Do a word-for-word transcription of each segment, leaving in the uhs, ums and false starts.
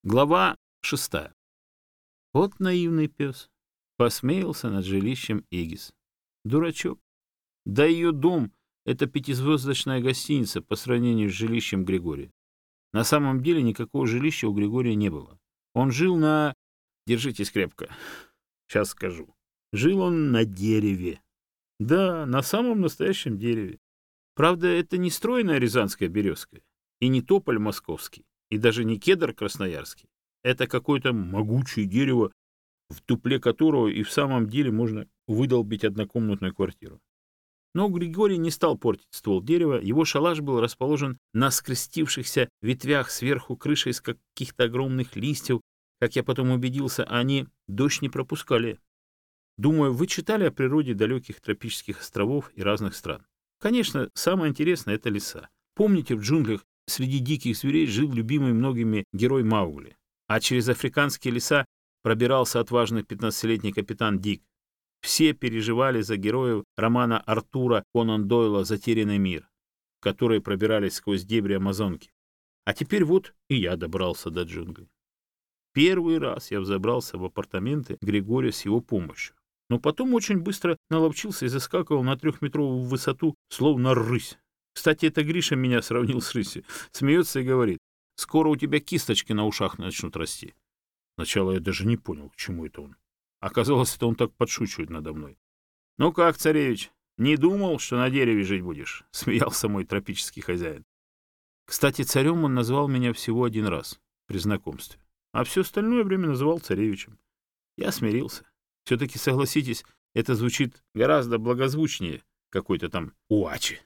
Глава шестая. Вот наивный пес. Посмеялся над жилищем Эгис. Дурачок. Да ее дом — это пятизвездочная гостиница по сравнению с жилищем Григория. На самом деле никакого жилища у Григория не было. Он жил на... Держитесь крепко. Сейчас скажу. Жил он на дереве. Да, на самом настоящем дереве. Правда, это не стройная рязанская березка, и не тополь московский, и даже не кедр красноярский. Это какое-то могучее дерево, в дупле которого и в самом деле можно выдолбить однокомнатную квартиру. Но Григорий не стал портить ствол дерева, его шалаш был расположен на скрестившихся ветвях сверху крышей из каких-то огромных листьев. Как я потом убедился, они дождь не пропускали. Думаю, вы читали о природе далеких тропических островов и разных стран. Конечно, самое интересное — это леса. Помните, в джунглях среди диких зверей жил любимый многими герой Маугли, а через африканские леса пробирался отважный пятнадцатилетний капитан Дик. Все переживали за героев романа Артура Конан Дойла «Затерянный мир», в который пробирались сквозь дебри Амазонки. А теперь вот и я добрался до джунглей. Первый раз я взобрался в апартаменты Григория с его помощью, но потом очень быстро наловчился и заскакивал на трехметровую высоту, словно рысь. Кстати, это Гриша меня сравнил с рысью. Смеется и говорит: скоро у тебя кисточки на ушах начнут расти. Сначала я даже не понял, к чему это он. Оказалось, это он так подшучивает надо мной. «Ну как, царевич, не думал, что на дереве жить будешь?» — смеялся мой тропический хозяин. Кстати, царем он назвал меня всего один раз при знакомстве, а все остальное время называл царевичем. Я смирился. Все-таки, согласитесь, это звучит гораздо благозвучнее какой-то там уачи.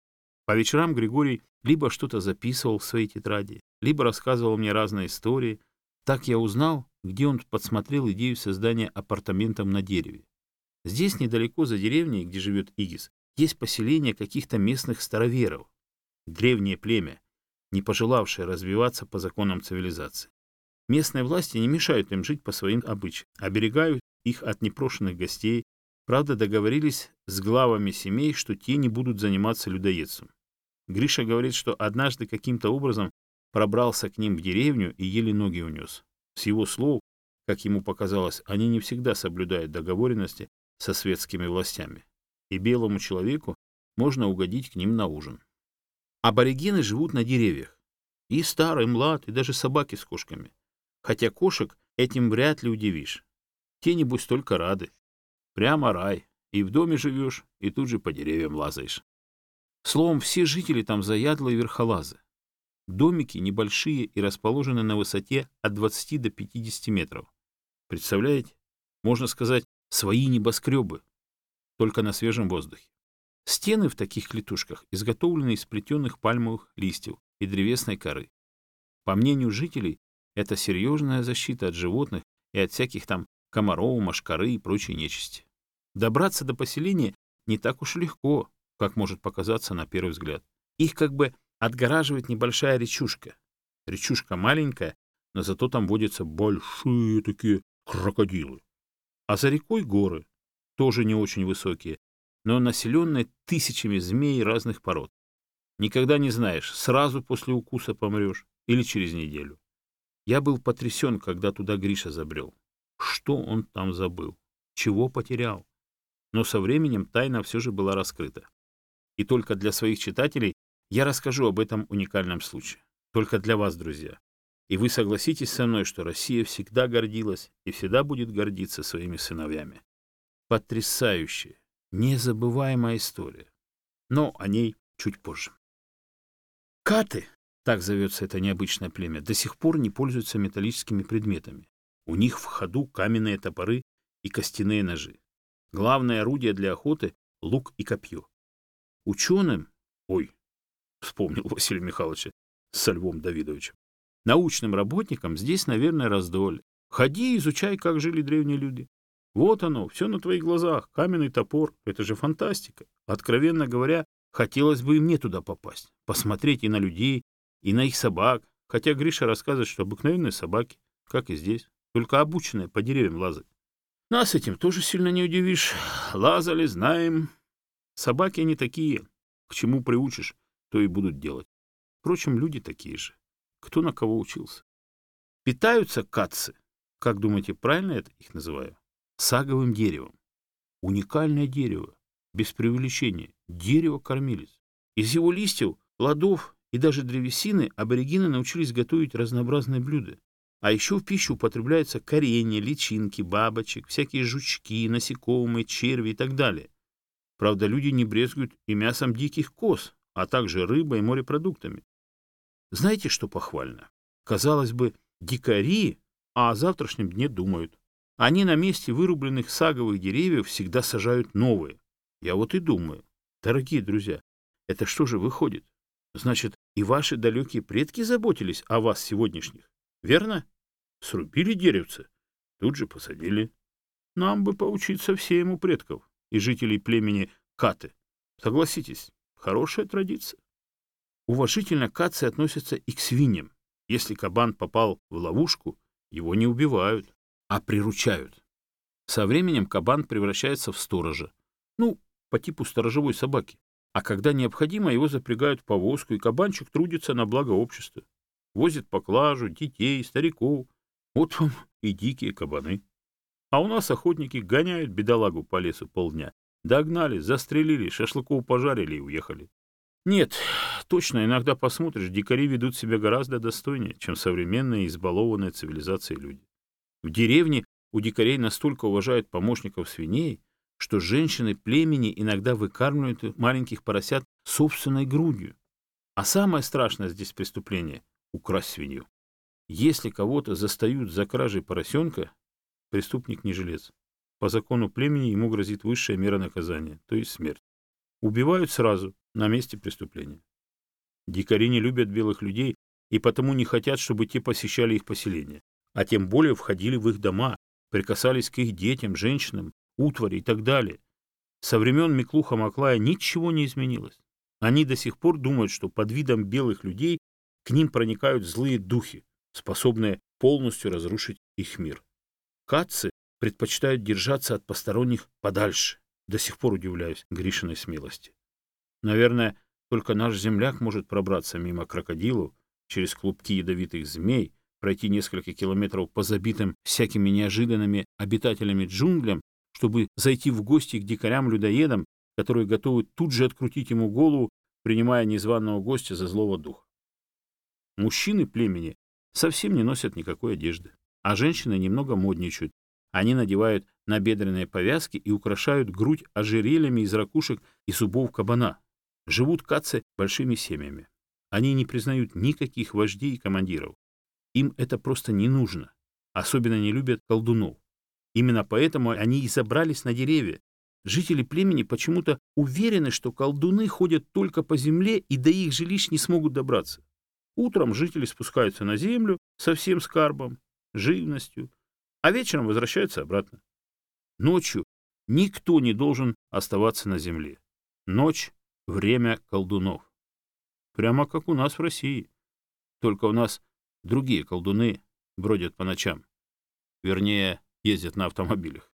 По вечерам Григорий либо что-то записывал в своей тетради, либо рассказывал мне разные истории. Так я узнал, где он подсмотрел идею создания апартаментов на дереве. Здесь, недалеко за деревней, где живет Игис, есть поселение каких-то местных староверов. Древнее племя, не пожелавшее развиваться по законам цивилизации. Местные власти не мешают им жить по своим обычаям, оберегают их от непрошенных гостей. Правда, договорились с главами семей, что те не будут заниматься людоедством. Гриша говорит, что однажды каким-то образом пробрался к ним в деревню и еле ноги унес. С его слов, как ему показалось, они не всегда соблюдают договоренности со светскими властями, и белому человеку можно угодить к ним на ужин. Аборигены живут на деревьях. И старый, и млад, и даже собаки с кошками. Хотя кошек этим вряд ли удивишь. Те, небось, только рады. Прямо рай. И в доме живешь, и тут же по деревьям лазаешь. Словом, все жители там заядлые верхолазы. Домики небольшие и расположены на высоте от двадцати до пятидесяти метров. Представляете? Можно сказать, свои небоскребы, только на свежем воздухе. Стены в таких клетушках изготовлены из плетеных пальмовых листьев и древесной коры. По мнению жителей, это серьезная защита от животных и от всяких там комаров, мошкары и прочей нечисти. Добраться до поселения не так уж легко, как может показаться на первый взгляд. Их как бы отгораживает небольшая речушка. Речушка маленькая, но зато там водятся большие такие крокодилы. А за рекой горы, тоже не очень высокие, но населенные тысячами змей разных пород. Никогда не знаешь, сразу после укуса помрешь или через неделю. Я был потрясен, когда туда Гриша забрел. Что он там забыл? Чего потерял? Но со временем тайна все же была раскрыта. И только для своих читателей я расскажу об этом уникальном случае. Только для вас, друзья. И вы согласитесь со мной, что Россия всегда гордилась и всегда будет гордиться своими сыновьями. Потрясающая, незабываемая история. Но о ней чуть позже. Каты, так зовется это необычное племя, до сих пор не пользуются металлическими предметами. У них в ходу каменные топоры и костяные ножи. Главное орудие для охоты — лук и копье. Ученым, ой, вспомнил Василия Михайловича со Львом Давидовичем, научным работникам здесь, наверное, раздолье. Ходи, изучай, как жили древние люди. Вот оно, все на твоих глазах, каменный топор. Это же фантастика. Откровенно говоря, хотелось бы и мне туда попасть, посмотреть и на людей, и на их собак. Хотя Гриша рассказывает, что обыкновенные собаки, как и здесь, только обученные по деревьям лазать. Нас этим тоже сильно не удивишь. Лазали, знаем. Собаки они такие. К чему приучишь, то и будут делать. Впрочем, люди такие же. Кто на кого учился. Питаются катцы, как думаете, правильно это их называю? Саговым деревом. Уникальное дерево, без преувеличения, дерево-кормилец. Из его листьев, плодов и даже древесины аборигены научились готовить разнообразные блюда. А еще в пищу употребляются коренья, личинки, бабочек, всякие жучки, насекомые, черви и так далее. Правда, люди не брезгуют и мясом диких коз, а также рыбой и морепродуктами. Знаете, что похвально? Казалось бы, дикари, а о завтрашнем дне думают. Они на месте вырубленных саговых деревьев всегда сажают новые. Я вот и думаю, дорогие друзья, это что же выходит? Значит, и ваши далекие предки заботились о вас сегодняшних, верно? Срубили деревце, тут же посадили. Нам бы поучиться всем у предков и жителей племени Каты. Согласитесь, хорошая традиция. Уважительно катцы относятся и к свиньям. Если кабан попал в ловушку, его не убивают, а приручают. Со временем кабан превращается в сторожа, ну, по типу сторожевой собаки. А когда необходимо, его запрягают в повозку, и кабанчик трудится на благо общества. Возит поклажу, детей, стариков. Вот вам и дикие кабаны. А у нас охотники гоняют бедолагу по лесу полдня. Догнали, застрелили, шашлыков пожарили и уехали. Нет, точно, иногда посмотришь, дикари ведут себя гораздо достойнее, чем современные избалованные цивилизацией люди. В деревне у дикарей настолько уважают помощников свиней, что женщины племени иногда выкармливают маленьких поросят собственной грудью. А самое страшное здесь преступление — украсть свинью. Если кого-то застают за кражей поросенка, преступник не жилец. По закону племени ему грозит высшая мера наказания, то есть смерть. Убивают сразу, на месте преступления. Дикари не любят белых людей и потому не хотят, чтобы те посещали их поселения, а тем более входили в их дома, прикасались к их детям, женщинам, утвари и так далее. Со времен Миклуха-Маклая ничего не изменилось. Они до сих пор думают, что под видом белых людей к ним проникают злые духи, способные полностью разрушить их мир. Катцы предпочитают держаться от посторонних подальше. До сих пор удивляюсь Гришиной смелости. Наверное, только наш земляк может пробраться мимо крокодилов, через клубки ядовитых змей, пройти несколько километров по забитым всякими неожиданными обитателями джунглям, чтобы зайти в гости к дикарям-людоедам, которые готовы тут же открутить ему голову, принимая незваного гостя за злого духа. Мужчины племени совсем не носят никакой одежды, а женщины немного модничают. Они надевают набедренные повязки и украшают грудь ожерельями из ракушек и зубов кабана. Живут катцы большими семьями. Они не признают никаких вождей и командиров. Им это просто не нужно. Особенно не любят колдунов. Именно поэтому они и забрались на деревья. Жители племени почему-то уверены, что колдуны ходят только по земле и до их жилищ не смогут добраться. Утром жители спускаются на землю со всем скарбом, живностью, а вечером возвращаются обратно. Ночью никто не должен оставаться на земле. Ночь — время колдунов. Прямо как у нас в России. Только у нас другие колдуны бродят по ночам. Вернее, ездят на автомобилях.